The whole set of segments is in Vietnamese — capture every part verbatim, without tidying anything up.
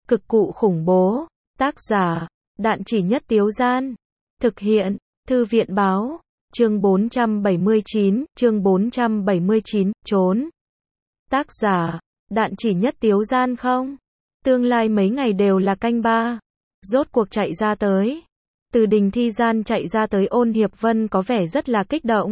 Cực cụ khủng bố. Tác giả, Đạn Chỉ Nhất Tiếu Gian. Thực hiện, Thư viện Báo. Chương bốn trăm bảy mươi chín, chương bốn trăm bảy mươi chín, trốn. Tác giả, Đạn Chỉ Nhất Tiếu Gian không? Tương lai mấy ngày đều là canh ba. Rốt cuộc chạy ra tới. Từ Đình Thi Gian chạy ra tới Ôn Hiệp Vân có vẻ rất là kích động.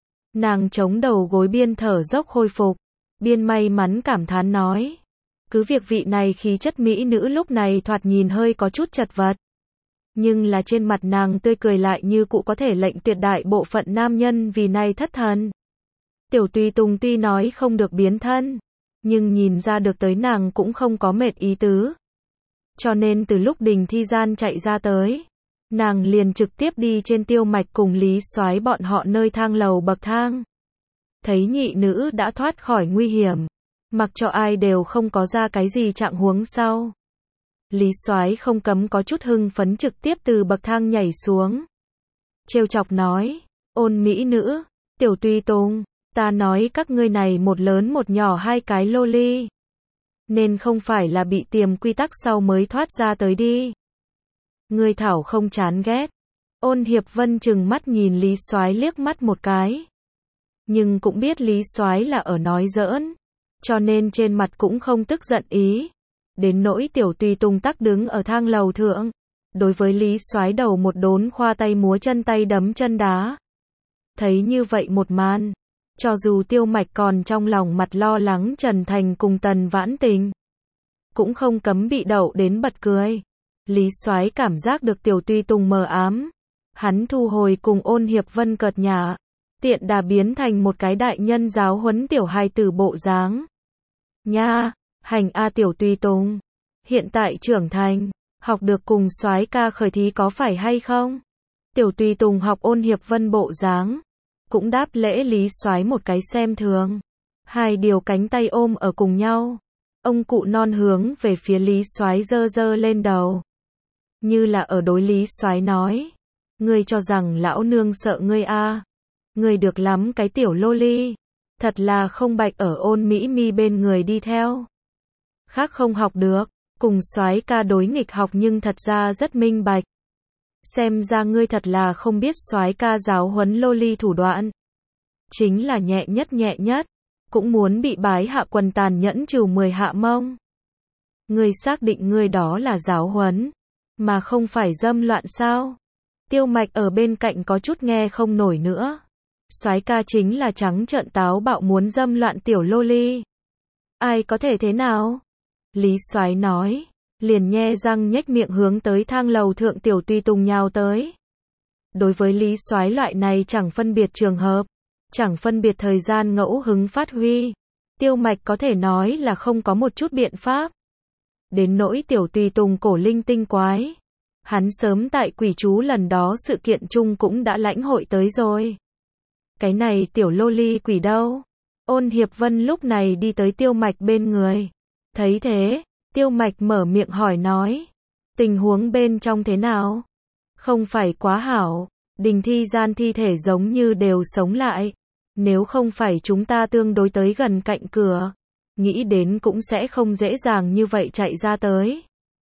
Nàng chống đầu gối biên thở dốc khôi phục, biên may mắn cảm thán nói. Cứ việc vị này khí chất mỹ nữ lúc này thoạt nhìn hơi có chút chật vật. Nhưng là trên mặt nàng tươi cười lại như cụ có thể lệnh tuyệt đại bộ phận nam nhân vì này thất thần. Tiểu Tùy Tùng tuy nói không được biến thân, nhưng nhìn ra được tới nàng cũng không có mệt ý tứ. Cho nên từ lúc Đình Thi Gian chạy ra tới, nàng liền trực tiếp đi trên Tiêu Mạch cùng Lý Soái bọn họ nơi thang lầu bậc thang. Thấy nhị nữ đã thoát khỏi nguy hiểm, mặc cho ai đều không có ra cái gì trạng huống sau. Lý Soái không cấm có chút hưng phấn trực tiếp từ bậc thang nhảy xuống. Trêu chọc nói, Ôn mỹ nữ, Tiểu Tùy Tùng, ta nói các ngươi này một lớn một nhỏ hai cái lô ly. Nên không phải là bị tiềm quy tắc sau mới thoát ra tới đi. Ngươi thảo không chán ghét. Ôn Hiệp Vân chừng mắt nhìn Lý Soái liếc mắt một cái. Nhưng cũng biết Lý Soái là ở nói giỡn, cho nên trên mặt cũng không tức giận ý. Đến nỗi Tiểu Tùy Tùng tắc đứng ở thang lầu thượng, đối với Lý Soái đầu một đốn khoa tay múa chân tay đấm chân đá. Thấy như vậy một màn, cho dù Tiêu Mạch còn trong lòng mặt lo lắng Trần Thành cùng Tần Vãn Tình, cũng không cấm bị đậu đến bật cười. Lý Soái cảm giác được Tiểu Tùy Tùng mờ ám, hắn thu hồi cùng Ôn Hiệp Vân cợt nhả, tiện đà biến thành một cái đại nhân giáo huấn tiểu hài tử bộ dáng. Nha, hành a Tiểu Tùy Tùng, hiện tại trưởng thành, học được cùng Soái ca khởi thí có phải hay không? Tiểu Tùy Tùng học Ôn Hiệp Vân bộ dáng, cũng đáp lễ Lý Soái một cái xem thường. Hai điều cánh tay ôm ở cùng nhau, ông cụ non hướng về phía Lý Soái giơ giơ lên đầu, như là ở đối Lý Soái nói, ngươi cho rằng lão nương sợ ngươi a? À? Ngươi được lắm cái tiểu lô ly, thật là không bạch ở Ôn Mỹ Mi bên người đi theo. Khác không học được, cùng Soái ca đối nghịch học nhưng thật ra rất minh bạch. Xem ra ngươi thật là không biết Soái ca giáo huấn lô ly thủ đoạn. Chính là nhẹ nhất nhẹ nhất, cũng muốn bị bái hạ quần tàn nhẫn trừ mười hạ mông. Ngươi xác định ngươi đó là giáo huấn, mà không phải dâm loạn sao? Tiêu Mạch ở bên cạnh có chút nghe không nổi nữa. Soái ca chính là trắng trợn táo bạo muốn dâm loạn tiểu lô ly. Ai có thể thế nào? Lý Soái nói, liền nhe răng nhếch miệng hướng tới thang lầu thượng Tiểu Tùy Tùng nhào tới. Đối với Lý Soái loại này chẳng phân biệt trường hợp, chẳng phân biệt thời gian ngẫu hứng phát huy, Tiêu Mạch có thể nói là không có một chút biện pháp. Đến nỗi Tiểu Tùy Tùng cổ linh tinh quái, hắn sớm tại quỷ chú lần đó sự kiện chung cũng đã lãnh hội tới rồi. Cái này tiểu lô ly quỷ đâu? Ôn Hiệp Vân lúc này đi tới Tiêu Mạch bên người. Thấy thế, Tiêu Mạch mở miệng hỏi nói, tình huống bên trong thế nào? Không phải quá hảo, Đình Thi Gian thi thể giống như đều sống lại. Nếu không phải chúng ta tương đối tới gần cạnh cửa, nghĩ đến cũng sẽ không dễ dàng như vậy chạy ra tới.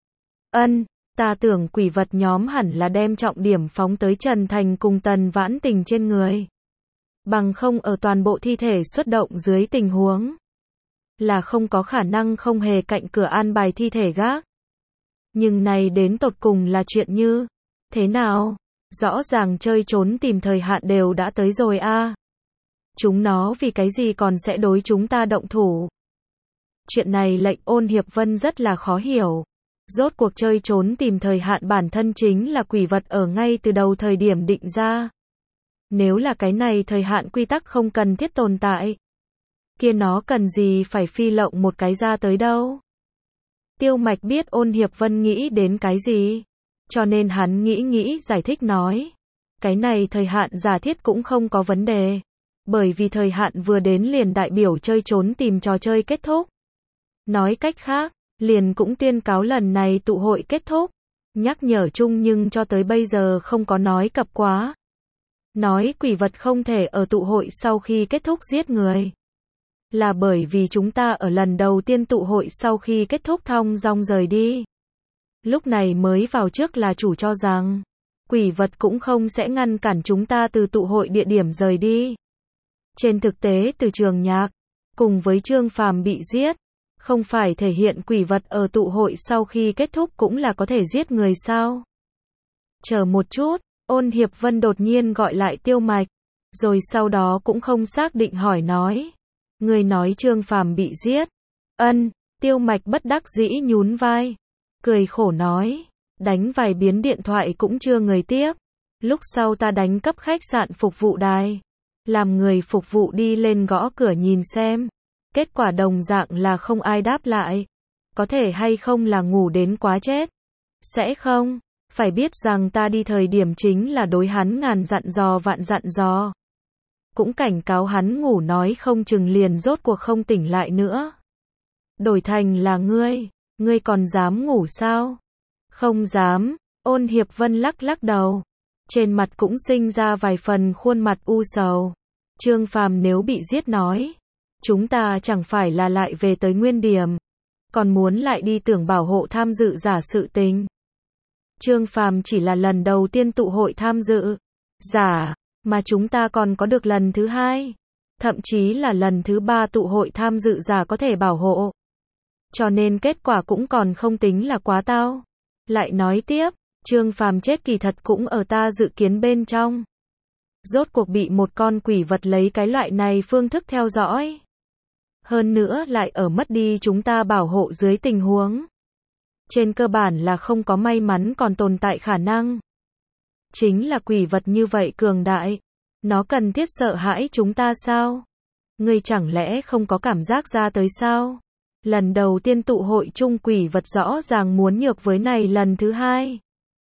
Ân, ta tưởng quỷ vật nhóm hẳn là đem trọng điểm phóng tới Trần Thành cùng Tần Vãn Tình trên người. Bằng không ở toàn bộ thi thể xuất động dưới tình huống, là không có khả năng không hề cạnh cửa an bài thi thể gác. Nhưng này đến tột cùng là chuyện như thế nào? Rõ ràng chơi trốn tìm thời hạn đều đã tới rồi a. À. Chúng nó vì cái gì còn sẽ đối chúng ta động thủ? Chuyện này lệnh Ôn Hiệp Vân rất là khó hiểu. Rốt cuộc chơi trốn tìm thời hạn bản thân chính là quỷ vật ở ngay từ đầu thời điểm định ra. Nếu là cái này thời hạn quy tắc không cần thiết tồn tại, kia nó cần gì phải phi lộng một cái ra tới đâu? Tiêu Mạch biết Ôn Hiệp Vân nghĩ đến cái gì, cho nên hắn nghĩ nghĩ giải thích nói, cái này thời hạn giả thiết cũng không có vấn đề, bởi vì thời hạn vừa đến liền đại biểu chơi trốn tìm trò chơi kết thúc. Nói cách khác, liền cũng tuyên cáo lần này tụ hội kết thúc, nhắc nhở chung nhưng cho tới bây giờ không có nói cập quá. Nói quỷ vật không thể ở tụ hội sau khi kết thúc giết người, là bởi vì chúng ta ở lần đầu tiên tụ hội sau khi kết thúc thong dong rời đi. Lúc này mới vào trước là chủ cho rằng, quỷ vật cũng không sẽ ngăn cản chúng ta từ tụ hội địa điểm rời đi. Trên thực tế từ Trường Nhạc, cùng với Trương Phàm bị giết, không phải thể hiện quỷ vật ở tụ hội sau khi kết thúc cũng là có thể giết người sao? Chờ một chút, Ôn Hiệp Vân đột nhiên gọi lại Tiêu Mạch, rồi sau đó cũng không xác định hỏi nói. Người nói Trương Phàm bị giết. Ân, Tiêu Mạch bất đắc dĩ nhún vai, cười khổ nói, đánh vài biến điện thoại cũng chưa người tiếp. Lúc sau ta đánh cấp khách sạn phục vụ đài, làm người phục vụ đi lên gõ cửa nhìn xem. Kết quả đồng dạng là không ai đáp lại. Có thể hay không là ngủ đến quá chết? Sẽ không, phải biết rằng ta đi thời điểm chính là đối hắn ngàn dặn dò vạn dặn dò. Cũng cảnh cáo hắn ngủ nói không chừng liền rốt cuộc không tỉnh lại nữa. Đổi thành là ngươi, ngươi còn dám ngủ sao? Không dám, Ôn Hiệp Vân lắc lắc đầu. Trên mặt cũng sinh ra vài phần khuôn mặt u sầu. Trương Phàm nếu bị giết nói, chúng ta chẳng phải là lại về tới nguyên điểm, còn muốn lại đi tưởng bảo hộ tham dự giả sự tình. Trương Phàm chỉ là lần đầu tiên tụ hội tham dự giả, mà chúng ta còn có được lần thứ hai, thậm chí là lần thứ ba tụ hội tham dự giả có thể bảo hộ. Cho nên kết quả cũng còn không tính là quá tao. Lại nói tiếp, Trương Phàm chết kỳ thật cũng ở ta dự kiến bên trong. Rốt cuộc bị một con quỷ vật lấy cái loại này phương thức theo dõi. Hơn nữa lại ở mất đi chúng ta bảo hộ dưới tình huống. Trên cơ bản là không có may mắn còn tồn tại khả năng. Chính là quỷ vật như vậy cường đại. Nó cần thiết sợ hãi chúng ta sao? Ngươi chẳng lẽ không có cảm giác ra tới sao? Lần đầu tiên tụ hội chung quỷ vật rõ ràng muốn nhược với này lần thứ hai.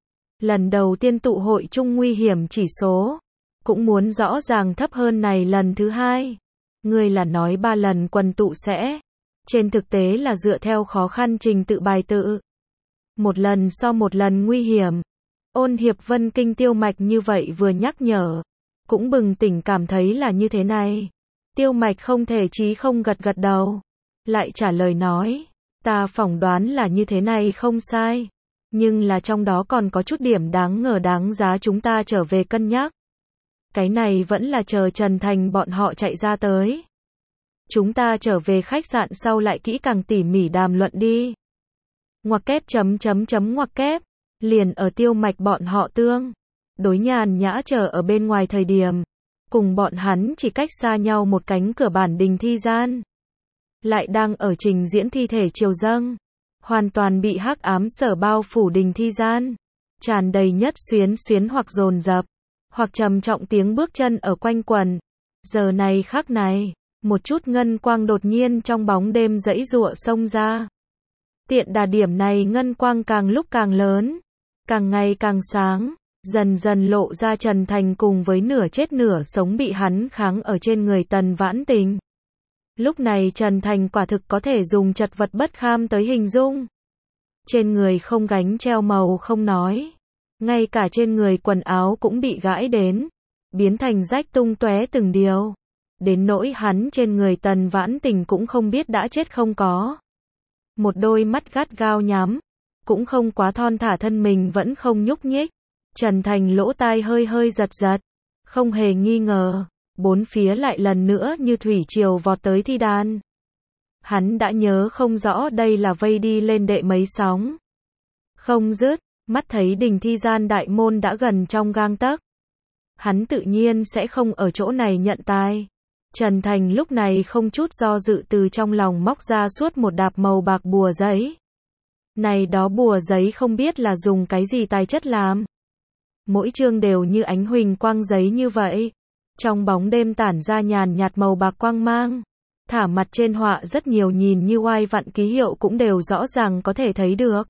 Lần đầu tiên tụ hội chung nguy hiểm chỉ số, cũng muốn rõ ràng thấp hơn này lần thứ hai. Ngươi là nói ba lần quần tụ sẽ. Trên thực tế là dựa theo khó khăn trình tự bài tự. Một lần so một lần nguy hiểm. Ôn Hiệp Vân kinh Tiêu Mạch như vậy vừa nhắc nhở, cũng bừng tỉnh cảm thấy là như thế này. Tiêu Mạch không thể chí không gật gật đầu, lại trả lời nói, ta phỏng đoán là như thế này không sai, nhưng là trong đó còn có chút điểm đáng ngờ đáng giá chúng ta trở về cân nhắc. Cái này vẫn là chờ Trần Thành bọn họ chạy ra tới. Chúng ta trở về khách sạn sau lại kỹ càng tỉ mỉ đàm luận đi. Ngoặc kép chấm chấm chấm ngoặc kép, liền ở Tiêu Mạch bọn họ tương đối nhàn nhã chờ ở bên ngoài thời điểm, cùng bọn hắn chỉ cách xa nhau một cánh cửa bản đình thi gian. Lại đang ở trình diễn thi thể triều dâng, hoàn toàn bị hắc ám sở bao phủ đình thi gian, tràn đầy nhất xuyến xuyến hoặc dồn dập, hoặc trầm trọng tiếng bước chân ở quanh quần. Giờ này khắc này, một chút ngân quang đột nhiên trong bóng đêm giãy giụa xông ra. Tiện đà điểm này ngân quang càng lúc càng lớn, càng ngày càng sáng, dần dần lộ ra Trần Thành cùng với nửa chết nửa sống bị hắn kháng ở trên người Tần Vãn Tình. Lúc này Trần Thành quả thực có thể dùng chật vật bất kham tới hình dung. Trên người không gánh treo màu không nói, ngay cả trên người quần áo cũng bị gãi đến, biến thành rách tung tóe từng điều. Đến nỗi hắn trên người Tần Vãn Tình cũng không biết đã chết không có. Một đôi mắt gắt gao nhắm, cũng không quá thon thả thân mình vẫn không nhúc nhích. Trần Thành lỗ tai hơi hơi giật giật, không hề nghi ngờ, bốn phía lại lần nữa như thủy triều vọt tới thi đàn. Hắn đã nhớ không rõ đây là vây đi lên đệ mấy sóng. Không dứt, mắt thấy đình thi gian đại môn đã gần trong gang tấc. Hắn tự nhiên sẽ không ở chỗ này nhận tài. Trần Thành lúc này không chút do dự từ trong lòng móc ra suốt một đạp màu bạc bùa giấy. Này đó bùa giấy không biết là dùng cái gì tài chất làm. Mỗi chương đều như ánh huỳnh quang giấy như vậy. Trong bóng đêm tản ra nhàn nhạt màu bạc quang mang. Thả mặt trên họa rất nhiều nhìn như oai vặn ký hiệu cũng đều rõ ràng có thể thấy được.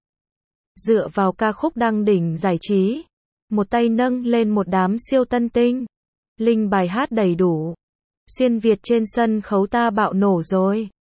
Dựa vào ca khúc đăng đỉnh giải trí, một tay nâng lên một đám siêu tân tinh. Linh bài hát đầy đủ. Xuyên Việt trên sân khấu ta bạo nổ rồi.